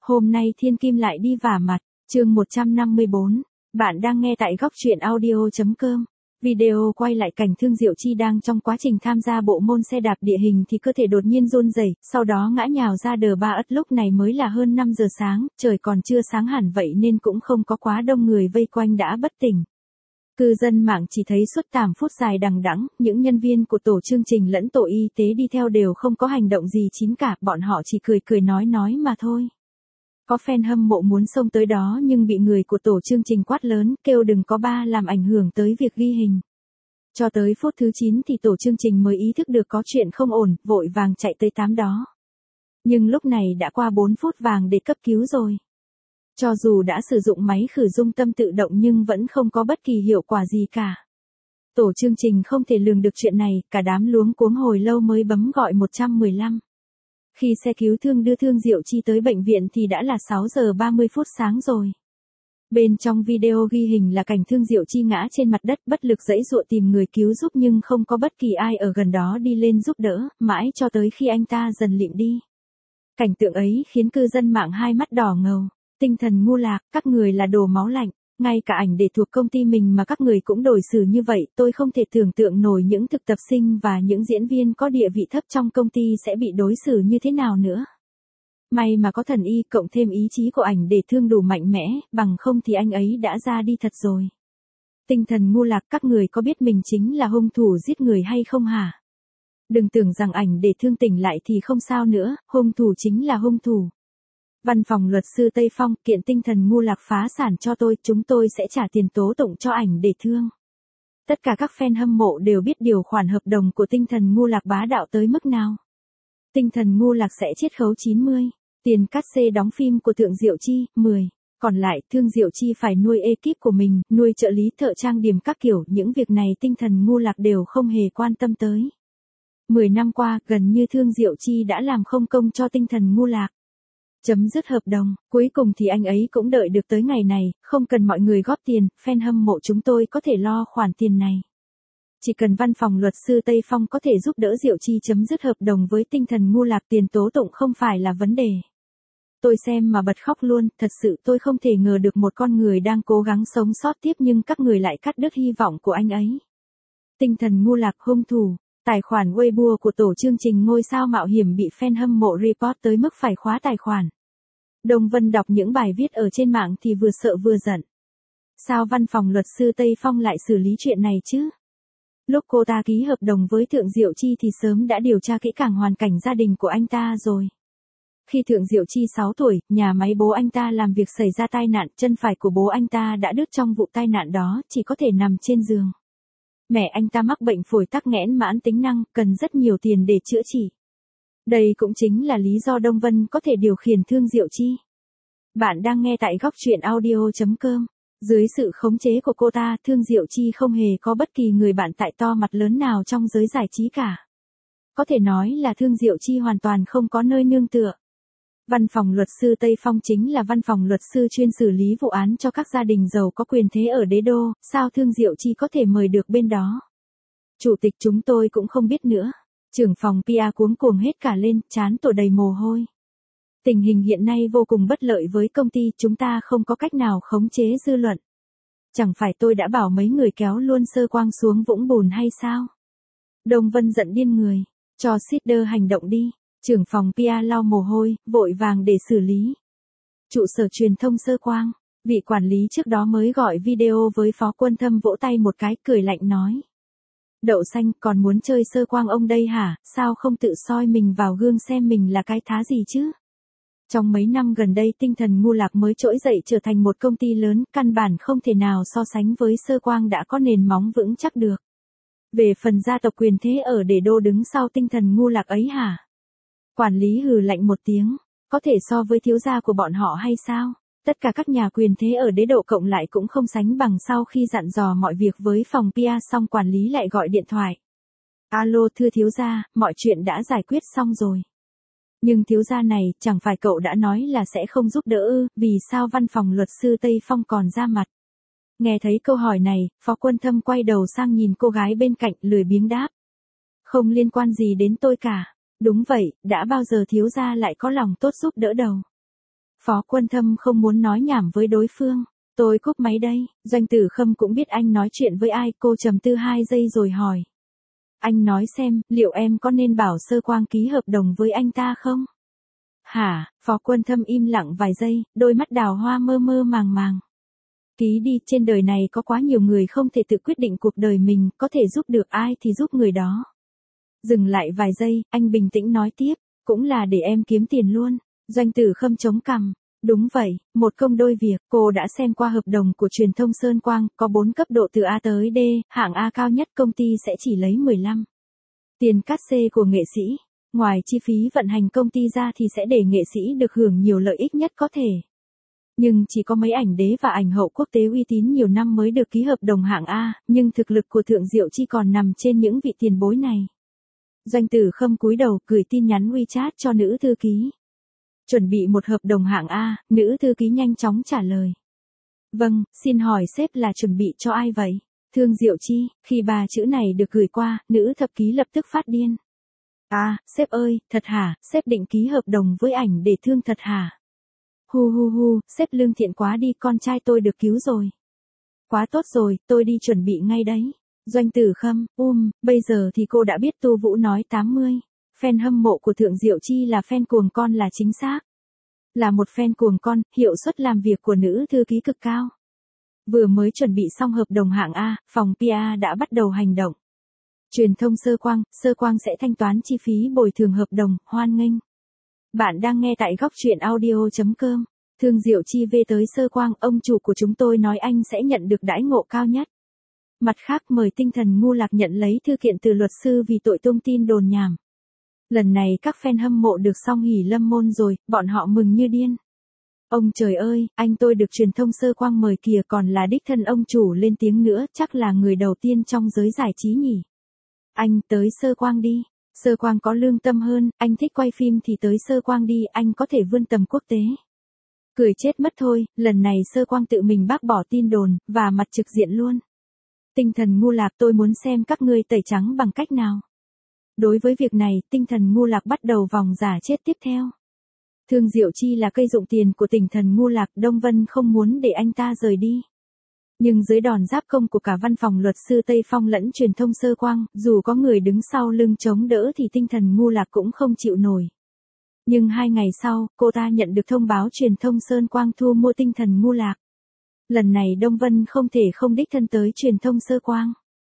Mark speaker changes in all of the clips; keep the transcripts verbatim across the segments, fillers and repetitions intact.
Speaker 1: Hôm nay Thiên Kim lại đi vả mặt, chương một trăm năm mươi bốn. Bạn đang nghe tại góc truyện audio.com. Video quay lại cảnh Thương Diệu Chi đang trong quá trình tham gia bộ môn xe đạp địa hình thì cơ thể đột nhiên run rẩy, sau đó ngã nhào ra đờ ba ất. Lúc này mới là hơn năm giờ sáng, trời còn chưa sáng hẳn vậy nên cũng không có quá đông người vây quanh đã bất tỉnh. Cư dân mạng chỉ thấy suốt tám phút dài đằng đẵng, những nhân viên của tổ chương trình lẫn tổ y tế đi theo đều không có hành động gì chín cả, bọn họ chỉ cười cười nói nói mà thôi. Có fan hâm mộ muốn xông tới đó nhưng bị người của tổ chương trình quát lớn, kêu đừng có ba làm ảnh hưởng tới việc ghi hình. Cho tới phút thứ chín thì tổ chương trình mới ý thức được có chuyện không ổn, vội vàng chạy tới tám đó. Nhưng lúc này đã qua bốn phút vàng để cấp cứu rồi. Cho dù đã sử dụng máy khử dung tâm tự động nhưng vẫn không có bất kỳ hiệu quả gì cả. Tổ chương trình không thể lường được chuyện này, cả đám luống cuống hồi lâu mới bấm gọi một một năm. Khi xe cứu thương đưa Thương Diệu Chi tới bệnh viện thì đã là sáu giờ ba mươi phút sáng rồi. Bên trong video ghi hình là cảnh Thương Diệu Chi ngã trên mặt đất bất lực giãy giụa tìm người cứu giúp nhưng không có bất kỳ ai ở gần đó đi lên giúp đỡ, mãi cho tới khi anh ta dần lịm đi. Cảnh tượng ấy khiến cư dân mạng hai mắt đỏ ngầu. Tinh thần ngu lạc, các người là đồ máu lạnh, ngay cả ảnh để thuộc công ty mình mà các người cũng đối xử như vậy, tôi không thể tưởng tượng nổi những thực tập sinh và những diễn viên có địa vị thấp trong công ty sẽ bị đối xử như thế nào nữa. May mà có thần y cộng thêm ý chí của ảnh để thương đủ mạnh mẽ, bằng không thì anh ấy đã ra đi thật rồi. Tinh thần ngu lạc, các người có biết mình chính là hung thủ giết người hay không hả? Đừng tưởng rằng ảnh để thương tỉnh lại thì không sao nữa, hung thủ chính là hung thủ. Văn phòng luật sư Tây Phong, kiện tinh thần ngu lạc phá sản cho tôi, chúng tôi sẽ trả tiền tố tụng cho ảnh để thương. Tất cả các fan hâm mộ đều biết điều khoản hợp đồng của tinh thần ngu lạc bá đạo tới mức nào. Tinh thần ngu lạc sẽ chiết khấu chín mươi, tiền cát xê đóng phim của Thương Diệu Chi, mười. Còn lại, Thương Diệu Chi phải nuôi ekip của mình, nuôi trợ lý thợ trang điểm các kiểu, những việc này tinh thần ngu lạc đều không hề quan tâm tới. mười năm qua, gần như Thương Diệu Chi đã làm không công cho tinh thần ngu lạc. Chấm dứt hợp đồng, cuối cùng thì anh ấy cũng đợi được tới ngày này, không cần mọi người góp tiền, fan hâm mộ chúng tôi có thể lo khoản tiền này. Chỉ cần văn phòng luật sư Tây Phong có thể giúp đỡ Diệu Chi chấm dứt hợp đồng với tinh thần ngu lạc, tiền tố tụng không phải là vấn đề. Tôi xem mà bật khóc luôn, thật sự tôi không thể ngờ được một con người đang cố gắng sống sót tiếp nhưng các người lại cắt đứt hy vọng của anh ấy. Tinh thần ngu lạc hung thủ. Tài khoản Weibo của tổ chương trình ngôi sao mạo hiểm bị fan hâm mộ report tới mức phải khóa tài khoản. Đông Vân đọc những bài viết ở trên mạng thì vừa sợ vừa giận. Sao văn phòng luật sư Tây Phong lại xử lý chuyện này chứ? Lúc cô ta ký hợp đồng với Thương Diệu Chi thì sớm đã điều tra kỹ càng hoàn cảnh gia đình của anh ta rồi. Khi Thương Diệu Chi sáu tuổi, nhà máy bố anh ta làm việc xảy ra tai nạn, chân phải của bố anh ta đã đứt trong vụ tai nạn đó, chỉ có thể nằm trên giường. Mẹ anh ta mắc bệnh phổi tắc nghẽn mãn tính năng, cần rất nhiều tiền để chữa trị. Đây cũng chính là lý do Đông Vân có thể điều khiển Thương Diệu Chi. Bạn đang nghe tại góc truyện audio.com. Dưới sự khống chế của cô ta, Thương Diệu Chi không hề có bất kỳ người bạn tại to mặt lớn nào trong giới giải trí cả. Có thể nói là Thương Diệu Chi hoàn toàn không có nơi nương tựa. Văn phòng luật sư Tây Phong chính là văn phòng luật sư chuyên xử lý vụ án cho các gia đình giàu có quyền thế ở đế đô, sao Thương Diệu Chi có thể mời được bên đó? Chủ tịch chúng tôi cũng không biết nữa. Trưởng phòng pê e cuống cuồng hết cả lên, trán tổ đầy mồ hôi. Tình hình hiện nay vô cùng bất lợi với công ty, chúng ta không có cách nào khống chế dư luận. Chẳng phải tôi đã bảo mấy người kéo luôn Sơ Quang xuống vũng bùn hay sao? Đông Vân giận điên người, cho Sister hành động đi. Trưởng phòng pê e lau mồ hôi, vội vàng để xử lý. Trụ sở truyền thông Sơ Quang, vị quản lý trước đó mới gọi video với Phó Quân Thâm vỗ tay một cái, cười lạnh nói. Đậu xanh, còn muốn chơi Sơ Quang ông đây hả, sao không tự soi mình vào gương xem mình là cái thá gì chứ? Trong mấy năm gần đây tinh thần ngu lạc mới trỗi dậy trở thành một công ty lớn, căn bản không thể nào so sánh với Sơ Quang đã có nền móng vững chắc được. Về phần gia tộc quyền thế ở đế đô đứng sau tinh thần ngu lạc ấy hả? Quản lý hừ lạnh một tiếng, có thể so với thiếu gia của bọn họ hay sao? Tất cả các nhà quyền thế ở đế độ cộng lại cũng không sánh bằng. Sau khi dặn dò mọi việc với phòng pê e xong quản lý lại gọi điện thoại. Alo thưa thiếu gia, mọi chuyện đã giải quyết xong rồi. Nhưng thiếu gia này, chẳng phải cậu đã nói là sẽ không giúp đỡ ư, vì sao văn phòng luật sư Tây Phong còn ra mặt? Nghe thấy câu hỏi này, Phó Quân Thâm quay đầu sang nhìn cô gái bên cạnh, lười biếng đáp. Không liên quan gì đến tôi cả. Đúng vậy, đã bao giờ thiếu gia lại có lòng tốt giúp đỡ đâu. Phó Quân Thâm không muốn nói nhảm với đối phương. Tôi cúp máy đây. Doanh Tử Khâm cũng biết anh nói chuyện với ai, cô trầm tư hai giây rồi hỏi. Anh nói xem, liệu em có nên bảo Sơ Quang ký hợp đồng với anh ta không? Hả? Phó Quân Thâm im lặng vài giây, đôi mắt đào hoa mơ mơ màng màng. Ký đi, trên đời này có quá nhiều người không thể tự quyết định cuộc đời mình, có thể giúp được ai thì giúp người đó. Dừng lại vài giây, anh bình tĩnh nói tiếp, cũng là để em kiếm tiền luôn. Doanh Tử Khâm chống cằm. Đúng vậy, một công đôi việc, cô đã xem qua hợp đồng của truyền thông Sơn Quang, có bốn cấp độ từ A tới D, hạng A cao nhất công ty sẽ chỉ lấy mười lăm. Tiền cát xê của nghệ sĩ, ngoài chi phí vận hành công ty ra thì sẽ để nghệ sĩ được hưởng nhiều lợi ích nhất có thể. Nhưng chỉ có mấy ảnh đế và ảnh hậu quốc tế uy tín nhiều năm mới được ký hợp đồng hạng A, nhưng thực lực của Thượng Diệu Chi còn nằm trên những vị tiền bối này. Doanh Tử Khâm cúi đầu gửi tin nhắn WeChat cho nữ thư ký. Chuẩn bị một hợp đồng hạng A, nữ thư ký nhanh chóng trả lời. Vâng, xin hỏi sếp là chuẩn bị cho ai vậy? Thương Diệu Chi. Khi ba chữ này được gửi qua, nữ thập ký lập tức phát điên. À, sếp ơi, thật hả, sếp định ký hợp đồng với ảnh để thương thật hả? Hu hu hu, sếp lương thiện quá đi, con trai tôi được cứu rồi. Quá tốt rồi, tôi đi chuẩn bị ngay đấy. Doanh Tử Khâm, um, bây giờ thì cô đã biết Tu Vũ nói tám mươi. Fan hâm mộ của Thượng Diệu Chi là fan cuồng con là chính xác. Là một fan cuồng con, hiệu suất làm việc của nữ thư ký cực cao. Vừa mới chuẩn bị xong hợp đồng hạng A, phòng pê e đã bắt đầu hành động. Truyền thông Sơ Quang, Sơ Quang sẽ thanh toán chi phí bồi thường hợp đồng, hoan nghênh. Bạn đang nghe tại góc truyện audio chấm com. Thương Diệu Chi về tới Sơ Quang, ông chủ của chúng tôi nói anh sẽ nhận được đãi ngộ cao nhất. Mặt khác mời Tinh Thần Ngu Lạc nhận lấy thư kiện từ luật sư vì tội tung tin đồn nhảm. Lần này các fan hâm mộ được song hỉ lâm môn rồi, bọn họ mừng như điên. Ông trời ơi, anh tôi được truyền thông Sơ Quang mời kìa, còn là đích thân ông chủ lên tiếng nữa, chắc là người đầu tiên trong giới giải trí nhỉ. Anh tới Sơ Quang đi. Sơ Quang có lương tâm hơn, anh thích quay phim thì tới Sơ Quang đi, anh có thể vươn tầm quốc tế. Cười chết mất thôi, lần này Sơ Quang tự mình bác bỏ tin đồn, và mặt trực diện luôn. Tinh Thần Ngu Lạc, tôi muốn xem các ngươi tẩy trắng bằng cách nào. Đối với việc này, Tinh Thần Ngu Lạc bắt đầu vòng giả chết tiếp theo. Thương Diệu Chi là cây dụng tiền của Tinh Thần Ngu Lạc, Đông Vân không muốn để anh ta rời đi. Nhưng dưới đòn giáp công của cả văn phòng luật sư Tây Phong lẫn truyền thông Sơ Quang, dù có người đứng sau lưng chống đỡ thì Tinh Thần Ngu Lạc cũng không chịu nổi. Nhưng hai ngày sau, cô ta nhận được thông báo truyền thông Sơn Quang thu mua Tinh Thần Ngu Lạc. Lần này Đông Vân không thể không đích thân tới truyền thông Sơ Quang.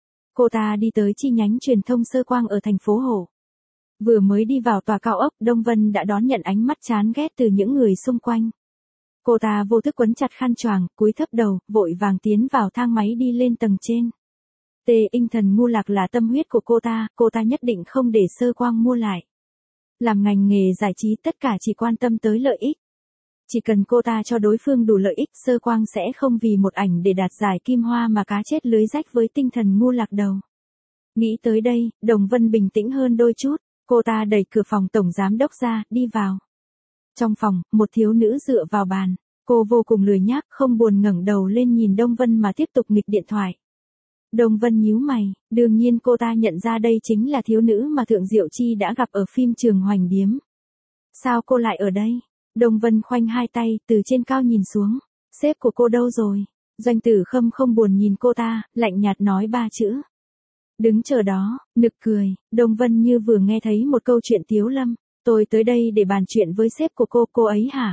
Speaker 1: Cô ta đi tới chi nhánh truyền thông Sơ Quang ở thành phố Hồ. Vừa mới đi vào tòa cao ốc, Đông Vân đã đón nhận ánh mắt chán ghét từ những người xung quanh. Cô ta vô thức quấn chặt khăn choàng, cúi thấp đầu, vội vàng tiến vào thang máy đi lên tầng trên. Tê Tinh Thần Ngu Lạc là tâm huyết của cô ta, cô ta nhất định không để Sơ Quang mua lại. Làm ngành nghề giải trí tất cả chỉ quan tâm tới lợi ích. Chỉ cần cô ta cho đối phương đủ lợi ích, Sơ Quang sẽ không vì một ảnh để đạt giải Kim Hoa mà cá chết lưới rách với Tinh Thần Ngu Lạc đầu. Nghĩ tới đây, Đồng Vân bình tĩnh hơn đôi chút, cô ta đẩy cửa phòng tổng giám đốc ra, đi vào. Trong phòng, một thiếu nữ dựa vào bàn, cô vô cùng lười nhác, không buồn ngẩng đầu lên nhìn Đông Vân mà tiếp tục nghịch điện thoại. Đông Vân nhíu mày, đương nhiên cô ta nhận ra đây chính là thiếu nữ mà Thượng Diệu Chi đã gặp ở phim Trường Hoành Điếm. Sao cô lại ở đây? Đông Vân khoanh hai tay, từ trên cao nhìn xuống. Sếp của cô đâu rồi? Doanh Tử Khâm không buồn nhìn cô ta, lạnh nhạt nói ba chữ. Đứng chờ đó, nực cười, Đông Vân như vừa nghe thấy một câu chuyện tiếu lâm. Tôi tới đây để bàn chuyện với sếp của cô, cô ấy hả?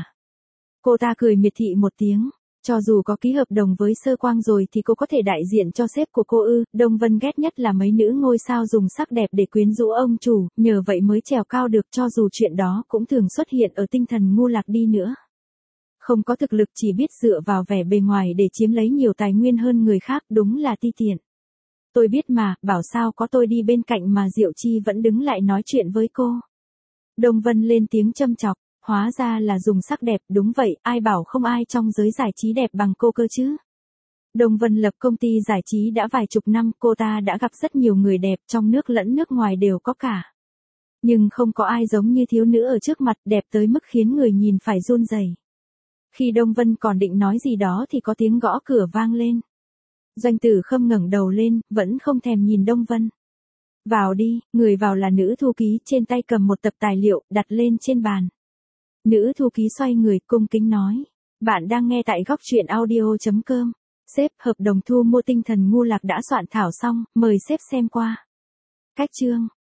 Speaker 1: Cô ta cười miệt thị một tiếng. Cho dù có ký hợp đồng với Sơ Quang rồi thì cô có thể đại diện cho sếp của cô ư? Đông Vân ghét nhất là mấy nữ ngôi sao dùng sắc đẹp để quyến rũ ông chủ, nhờ vậy mới trèo cao được, cho dù chuyện đó cũng thường xuất hiện ở Tinh Thần Ngu Lạc đi nữa. Không có thực lực, chỉ biết dựa vào vẻ bề ngoài để chiếm lấy nhiều tài nguyên hơn người khác, đúng là ti tiện. Tôi biết mà, bảo sao có tôi đi bên cạnh mà Diệu Chi vẫn đứng lại nói chuyện với cô. Đông Vân lên tiếng châm chọc. Hóa ra là dùng sắc đẹp, đúng vậy, ai bảo không ai trong giới giải trí đẹp bằng cô cơ chứ. Đông Vân lập công ty giải trí đã vài chục năm, cô ta đã gặp rất nhiều người đẹp, trong nước lẫn nước ngoài đều có cả. Nhưng không có ai giống như thiếu nữ ở trước mặt, đẹp tới mức khiến người nhìn phải run rẩy. Khi Đông Vân còn định nói gì đó thì có tiếng gõ cửa vang lên. Doanh Tử Khâm ngẩng đầu lên, vẫn không thèm nhìn Đông Vân. Vào đi, người vào là nữ thư ký, trên tay cầm một tập tài liệu, đặt lên trên bàn. Nữ thư ký xoay người cung kính nói. Bạn đang nghe tại góc truyện audio.com. Sếp, hợp đồng thu mua tinh thần ngu lạc đã soạn thảo xong, mời sếp xem qua. Cách chương.